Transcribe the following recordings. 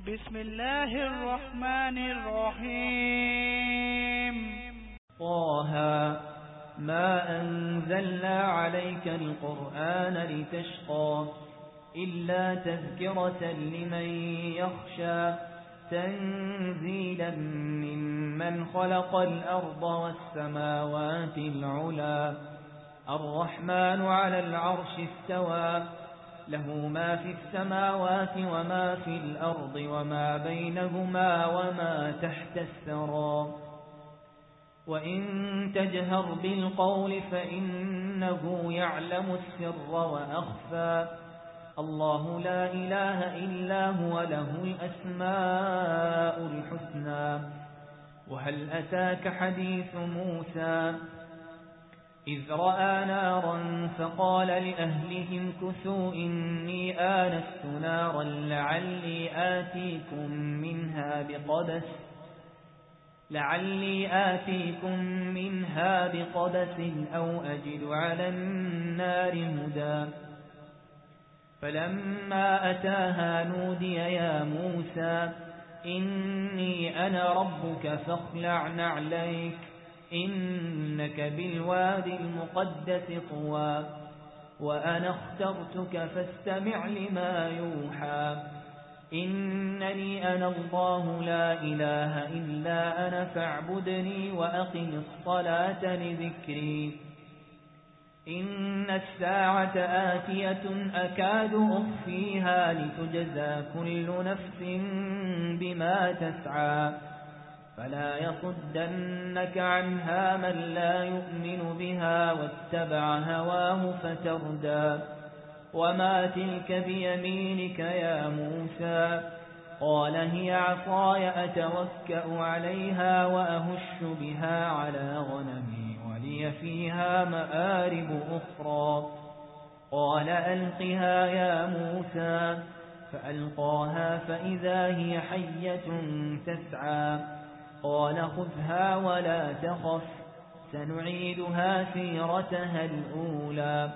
بسم الله الرحمن الرحيم. طه ما أنزلنا عليك القرآن لتشقى إلا تذكرة لمن يخشى تنزيلا ممن خلق الأرض والسماوات العلا الرحمن على العرش استوى له ما في السماوات وما في الأرض وما بينهما وما تحت الثرى وإن تجهر بالقول فإنه يعلم السر وأخفى الله لا إله إلا هو له الأسماء الحسنى وهل أتاك حديث موسى إذ رأى نارا فقال لأهلهم كثوا إني آنست نارا لعلي آتيكم منها بقبس أو أجد على النار هدى فلما أتاها نودي يا موسى إني أنا ربك فاخلع نعليك إنك بالوادي المقدس طوى وأنا اخترتك فاستمع لما يوحى إنني أنا الله لا إله إلا أنا فاعبدني وأقم الصلاة لذكري إن الساعة آتية أكاد أخفيها لتجزى كل نفس بما تسعى فلا يصدنك عنها من لا يؤمن بها واتبع هواه فتردى وما تلك بيمينك يا موسى قال هي عصاي أتوكأ عليها وأهش بها على غنمي ولي فيها مآرب أخرى قال ألقها يا موسى فألقاها فإذا هي حية تسعى قال خذها ولا تخف سنعيدها سيرتها الأولى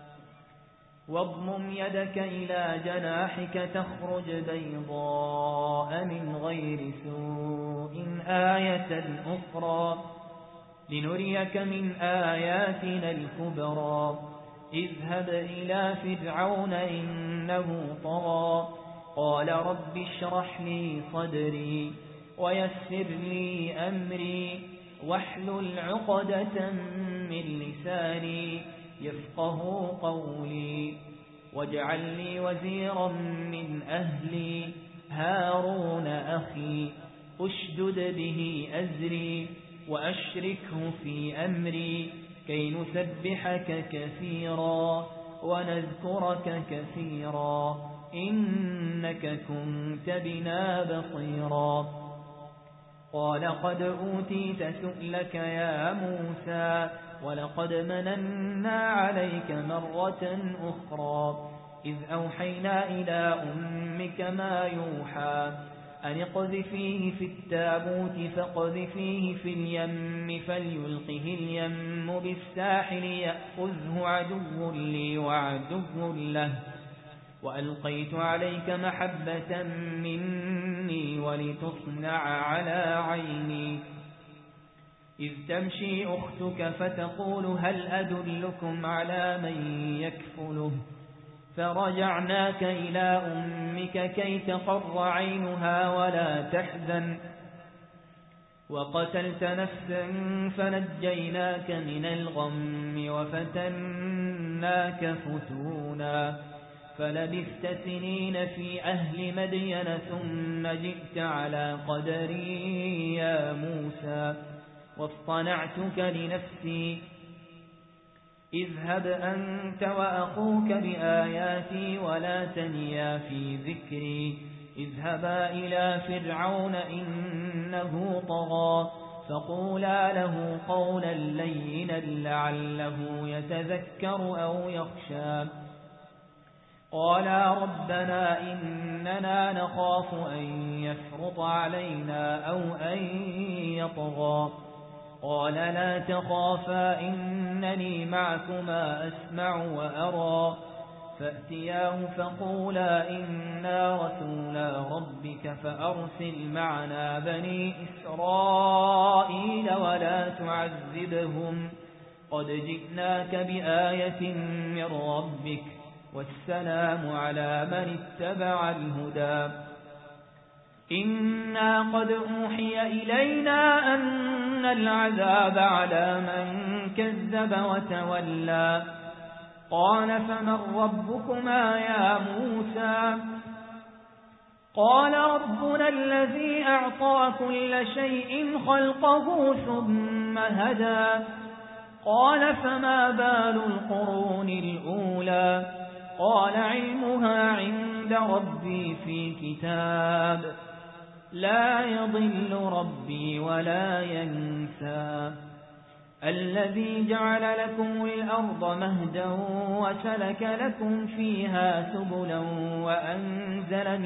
واضمم يدك إلى جناحك تخرج بيضاء من غير سوء آية أخرى لنريك من آياتنا الكبرى اذهب إلى فرعون إنه طغى قال رب اشرح لي صدري ويسر لي أمري واحلل عقدة من لساني يفقه قولي واجعل لي وزيرا من أهلي هارون أخي أشدد به أزري وأشركه في أمري كي نسبحك كثيرا ونذكرك كثيرا إنك كنت بنا بصيرا قال قد أوتيت سؤلك يا موسى ولقد مننا عليك مرة أخرى إذ أوحينا إلى أمك ما يوحى أن اقذفيه في التابوت فاقذفيه في اليم فليلقه اليم بالساحل يأخذه عدو لي وعدو له وألقيت عليك محبة مني ولتصنع على عيني إذ تمشي أختك فتقول هل أدلكم على من يكفله فرجعناك إلى أمك كي تقر عينها ولا تحزن وقتلت نفسا فنجيناك من الغم وفتناك فتونا فلبثت سنين في أهل مدين ثم جئت على قدري يا موسى واصطنعتك لنفسي اذهب أنت وأخوك بآياتي ولا تنيا في ذكري اذهبا إلى فرعون إنه طغى فقولا له قولا لينا لعله يتذكر أو يخشى قالا ربنا إننا نخاف أن يفرط علينا أو أن يطغى قال لا تخافا إنني معكما أسمع وأرى فأتياه فقولا إنا رسولا ربك فأرسل معنا بني إسرائيل ولا تعذبهم قد جئناك بآية من ربك والسلام على من اتبع الهدى إنا قد أوحي إلينا أن العذاب على من كذب وتولى قال فمن ربكما يا موسى قال ربنا الذي أعطى كل شيء خلقه ثم هدى قال فما بال القرون الأولى قال علمها عند ربي في كتاب لا يضل ربي ولا ينسى الذي جعل لكم الأرض مهدا وسلك لكم فيها سبلا وأنزل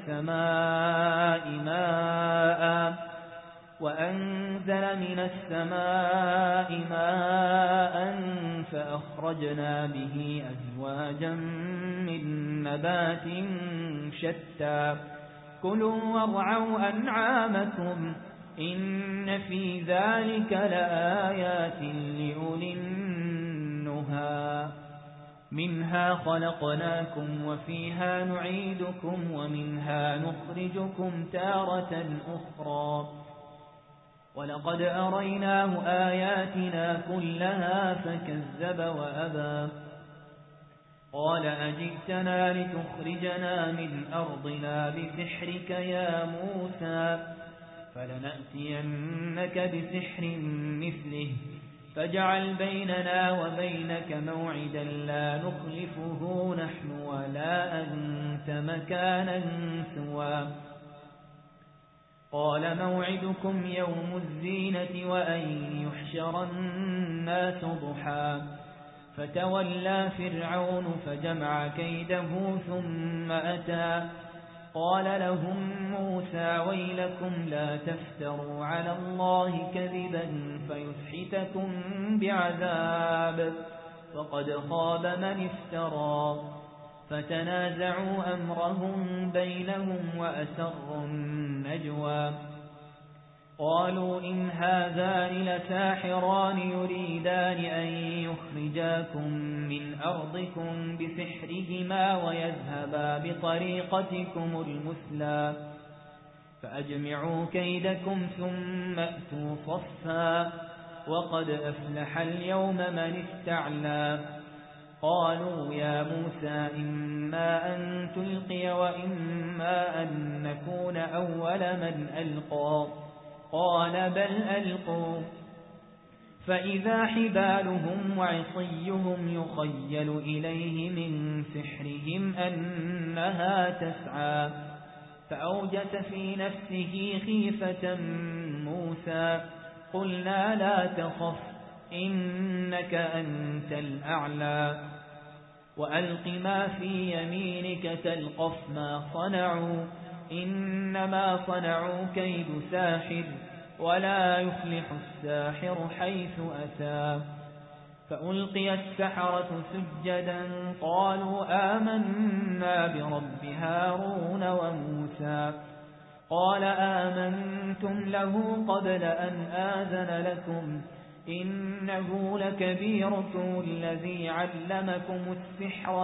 من السماء ماء فأخرجنا به أزواجا من نبات شتى كلوا وارعوا أنعامكم إن في ذلك لآيات لأولي النهى منها خلقناكم وفيها نعيدكم ومنها نخرجكم تارة أخرى ولقد أريناه آياتنا كلها فكذب وأبى قال أجئتنا لتخرجنا من أرضنا بسحرك يا موسى فلنأتينك بسحر مثله فاجعل بيننا وبينك موعدا لا نخلفه نحن ولا أنت مكانا سوى قال موعدكم يوم الزينة وأن يحشر الناس ضحى فتولى فرعون فجمع كيده ثم أتى قال لهم موسى ويلكم لا تفتروا على الله كذبا فيسحتكم بعذاب فقد خاب من افترى فتنازعوا أمرهم بينهم وأسروا النجوى قالوا إن هذان لساحران يريدان أن يخرجاكم من أرضكم بسحرهما ويذهبا بطريقتكم المثلى فأجمعوا كيدكم ثم أتوا صفا وقد أفلح اليوم من استعلى قالوا يا موسى إما أن تلقي وإما أن نكون أول من ألقى قال بل ألقوا فإذا حبالهم وعصيهم يخيل إليه من سحرهم أنها تسعى فأوجس في نفسه خيفة موسى قلنا لا تخف إنك أنت الأعلى وألق ما في يمينك تلقف ما صنعوا إنما صنعوا كيد ساحر ولا يفلح الساحر حيث أتى فألقي السحرة سجدا قالوا آمنا برب هارون وموسى قال آمنتم له قبل أن آذن لكم إنه لكبيركم الذي علمكم السحر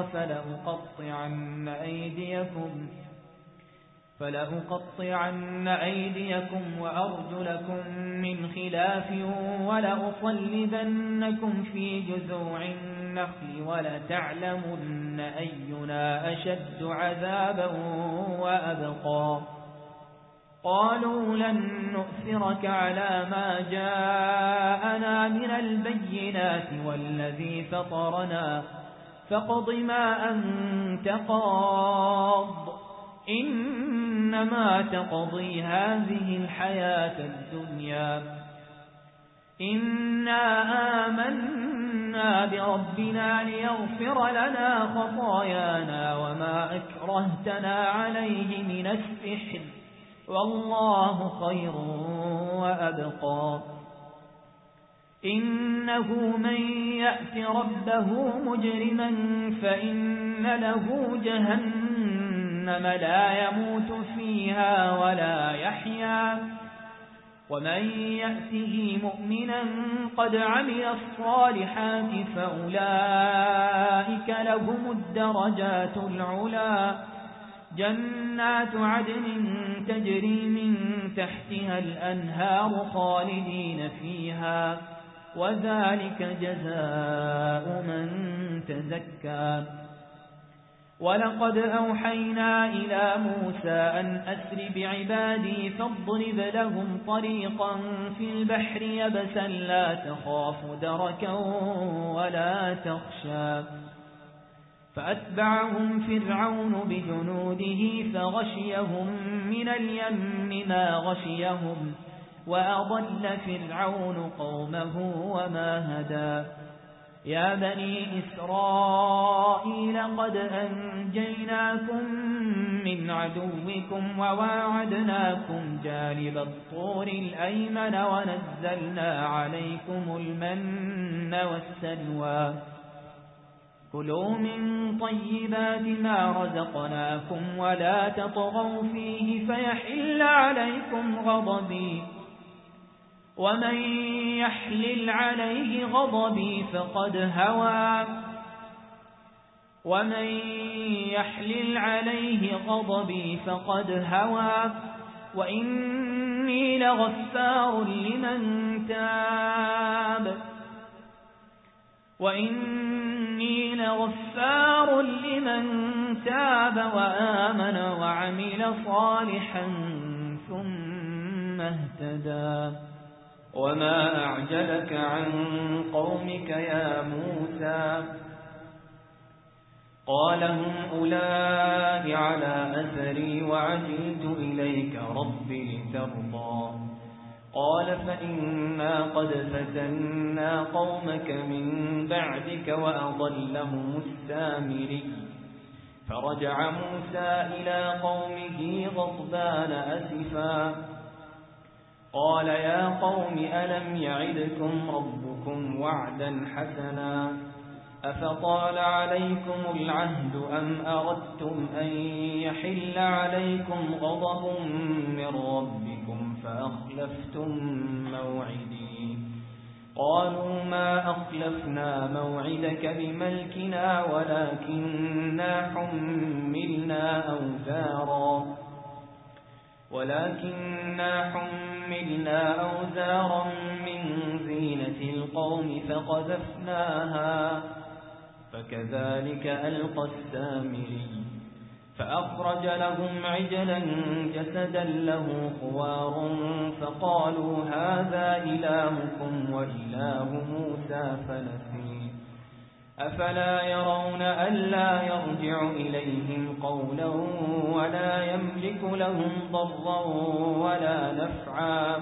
فلأقطعن أيديكم وأرجلكم من خلاف ولأصلبنكم في جذوع النخل ولتعلمن أينا أشد عذابا وأبقى قالوا لن نؤثرك على ما جاءنا من البينات والذي فطرنا فاقض ما أنت قاض إنما تقضي هذه الحياة الدنيا إنا آمنا بربنا ليغفر لنا خطايانا وما أكرهتنا عليه من السحر والله خير وأبقى إنه من يأت ربه مجرما فإن له جهنم لا يموت فيها ولا يحيا ومن يأته مؤمنا قد عمل الصالحات فأولئك لهم الدرجات العلا جنات عدن تجري من تحتها الأنهار خالدين فيها وذلك جزاء من تزكى ولقد أوحينا إلى موسى أن أسر بعبادي فاضرب لهم طريقا في البحر يبسا لا تخاف دركا ولا تخشى فأتبعهم فرعون بجنوده فغشيهم من اليم ما غشيهم وأضل فرعون قومه وما هدى يا بني إسرائيل قد أنجيناكم من عدوكم وواعدناكم جانب الطور الأيمن ونزلنا عليكم المن والسلوى كلوا من طيبات ما رزقناكم ولا تطغوا فيه فيحل عليكم غضبي ومن يحلل عليه غضبي فقد هوى وإني لغفار لمن تاب وآمن وعمل صالحا ثم اهتدى وما أعجلك عن قومك يا موسى قال هم أولئك على أثري وعجلت إليك رب لترضى قال فإنا قد فتنا قومك من بعدك وأضلهم السامري فرجع موسى إلى قومه غضبان أسفا قال يا قوم ألم يعدكم ربكم وعدا حسنا أفطال عليكم العهد أم أردتم أن يحل عليكم غضب من ربكم فأخلفتم موعدي قالوا ما أخلفنا موعدك بملكنا ولكننا حملنا أوزارا من زينة القوم فقذفناها فكذلك ألقى السامري فأخرج لهم عجلا جسدا له خوار فقالوا هذا إلهكم وإله موسى فنسي أفلا يرون ألا يرجع إليهم قولا ولا يملك لهم ضرا ولا نفعا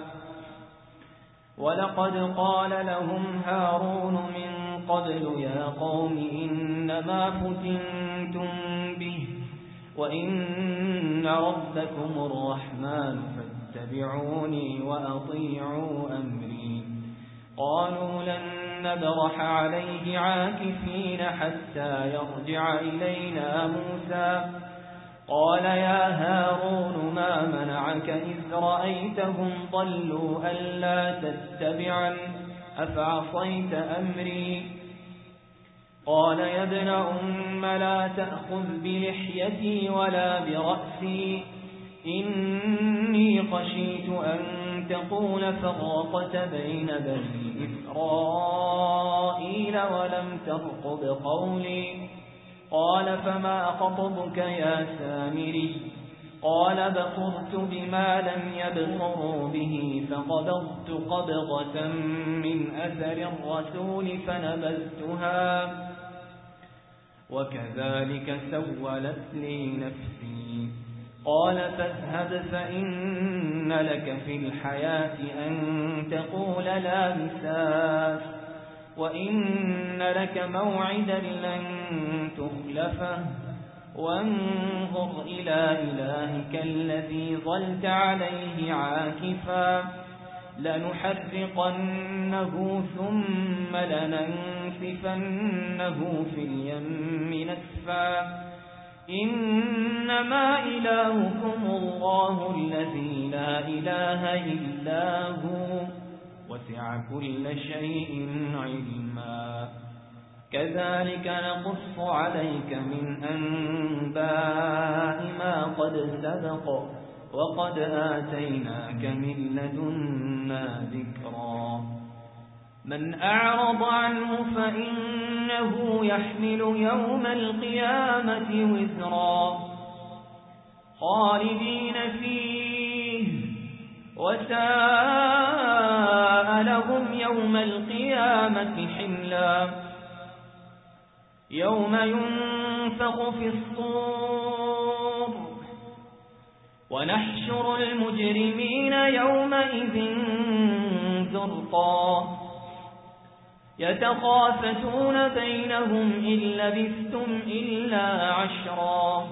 ولقد قال لهم هارون من قبل يا قوم إنما فتنتم به وإن ربكم الرحمن فاتبعوني وأطيعوا أمري قالوا لن نبرح عليه عاكفين حتى يرجع إلينا موسى قال يا هارون ما منعك إذ رأيتهم ضلوا ألا تتبعا أفعصيت أمري قال يا ابن أم لا تأخذ بلحيتي ولا برأسي إني خشيت أن تقول فرقت بين بني إسرائيل ولم ترقب قولي قال فما خطبك يا سامري قال بصرت بما لم يبصروا به فقبضت قبضة من أثر الرسول فنبذتها وكذلك سولت لي نفسي قال فاذهب فإن لك في الحياة أن تقول لا مساس وإن لك موعدا لن تخلفه وانظر إلى إلهك الذي ظلت عليه عاكفا لنحرقنه ثم لننسفنه في اليم نسفا إنما إلهكم الله الذي لا إله إلا هو وسع كل شيء علما كذلك نقص عليك من أنباء ما قد سبق وقد آتيناك من لدنا ذكرا من أعرض عنه فإنه يحمل يوم القيامة وزرا خالدين فيه وساء لهم يوم القيامة حملا يوم ينفخ في الصور ونحشر المجرمين يومئذ زرقا يتخافتون بينهم إن لبثتم إلا عشرا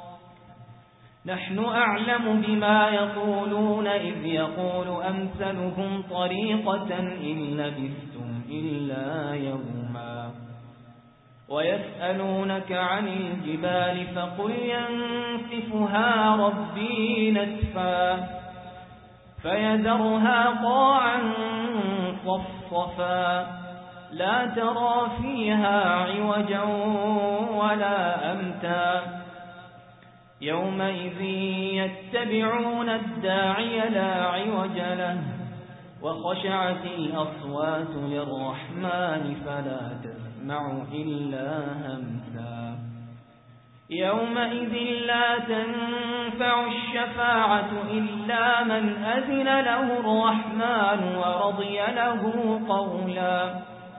نحن أعلم بما يقولون إذ يقول أمثلهم طريقة إن لبثتم إلا يوما ويسألونك عن الجبال فقل ينسفها ربي نسفا فيذرها قاعا صفصفا لا ترى فيها عوجا ولا أمتا يومئذ يتبعون الداعي لا عوج له وخشعت الأصوات للرحمن فلا تسمع إلا همسا يومئذ لا تنفع الشفاعة إلا من أذن له الرحمن ورضي له قولا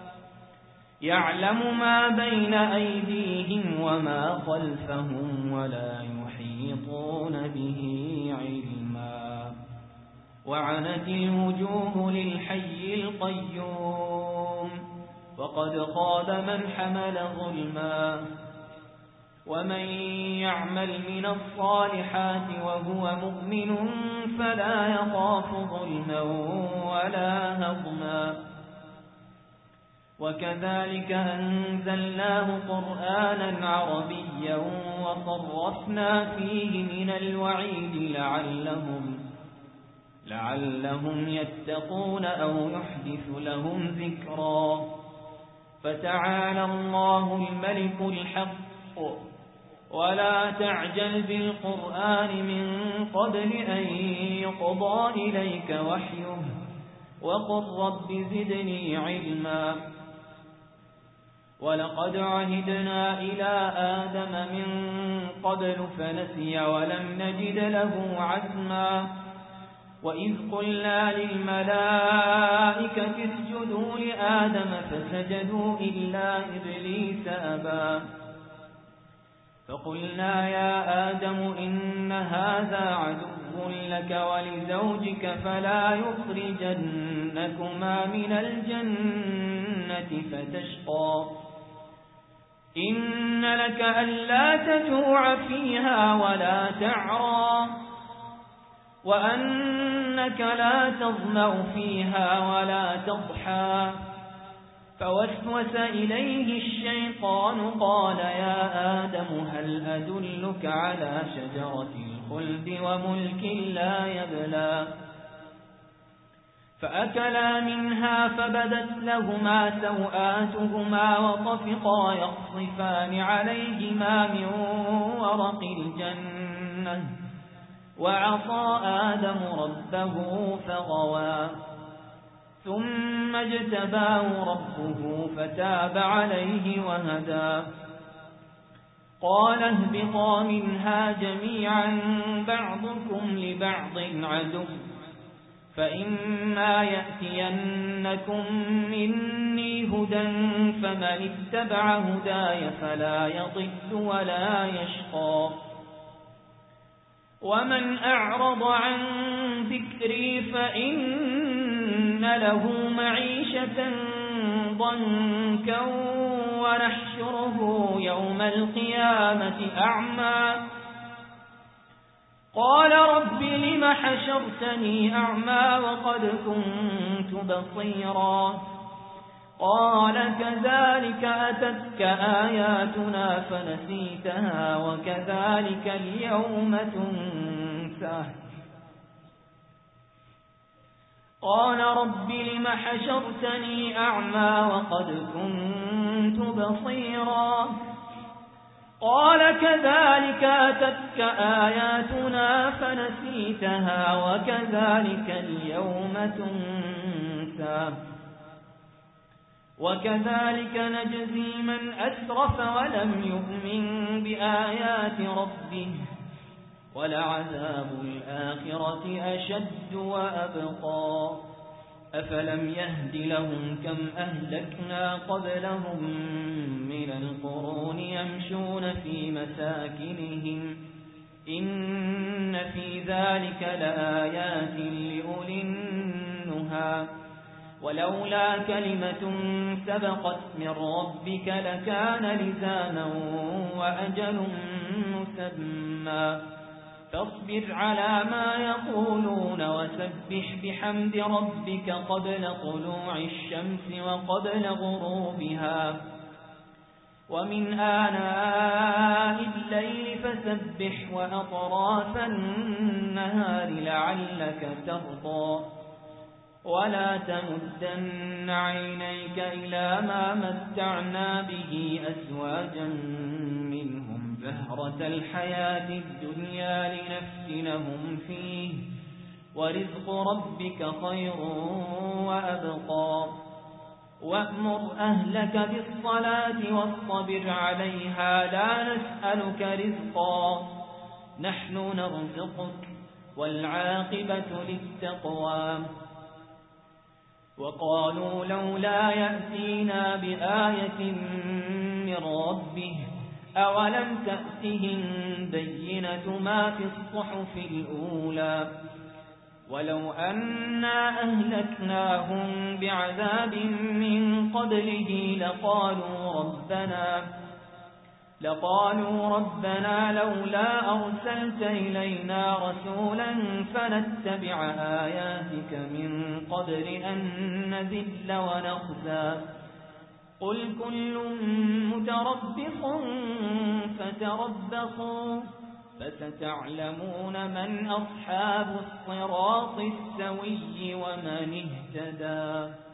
يعلم ما بين أيديهم وما خلفهم ولا يحيطون به علما وعنت الوجوه للحي القيوم وقد خاب من حمل ظلما ومن يعمل من الصالحات وهو مؤمن فلا يخاف ظلما ولا هضما وكذلك أنزلناه قرآنا عربيا وصرفنا فيه من الوعيد لعلهم يتقون أو يحدث لهم ذكرا فتعالى الله الملك الحق ولا تعجل بالقرآن من قبل أن يقضى إليك وحيه وقل رب زدني علما ولقد عهدنا إلى آدم من قبل فنسي ولم نجد له عزما وإذ قلنا للملائكة اسجدوا لآدم فسجدوا إلا إبليس أبى فقلنا يا آدم إن هذا عدو لك ولزوجك فلا يخرجنكما من الجنة فتشقى إن لك ألا تجوع فيها ولا تعرى وأنك لا تظمأ فيها ولا تضحى فوسوس إليه الشيطان قال يا آدم هل أدلك على شجرة الخلد وملك لا يبلى فأكلا منها فبدت لهما سوآتهما وطفقا يخصفان عليهما من ورق الجنة وعصى آدم ربه فغوى ثم اجتباه ربه فتاب عليه وهدى قال اهبطا منها جميعا بعضكم لبعض عدو فإما يأتينكم مني هدى فمن اتبع هداي فلا يضل ولا يشقى ومن أعرض عن ذكري فإن له معيشة ضنكا ونحشره يوم القيامة أعمى قال رب لم حشرتني أعمى وقد كنت بصيرا قال كذلك أتتك آياتنا فنسيتها وكذلك اليوم تنسى قال رب لم حشرتني أعمى وقد كنت بصيرا قال كذلك أتتك آياتنا فنسيتها وكذلك اليوم تنسى وكذلك نجزي من أسرف ولم يؤمن بآيات ربه ولعذاب الآخرة أشد وأبقى أفلم يهد لهم كم أهلكنا قبلهم من القرون يمشون في مساكنهم إن في ذلك لآيات لأولي النهى ولولا كلمة سبقت من ربك لكان لزاما وأجل مسمى فاصبر على ما يقولون وسبح بحمد ربك قبل طلوع الشمس وقبل غروبها ومن آناء الليل فسبح وأطراف النهار لعلك ترضى ولا تمدن عينيك إلى ما متعنا به أزواجا منهم زهرة الحياة الدنيا لنفتنهم فيه ورزق ربك خير وأبقى وأمر أهلك بالصلاة واصطبر عليها لا نسألك رزقا نحن نرزقك والعاقبة للتقوى وقالوا لولا يأتينا بآية من ربه أولم تأتهم بينة ما في الصحف الأولى ولو أنا أهلكناهم بعذاب من قبله لقالوا ربنا لولا أرسلت إلينا رسولا فنتبع آياتك من قبل أن نذل ونخزى قل كل متربص فتربصوا فستعلمون من أصحاب الصراط السوي ومن اهتدى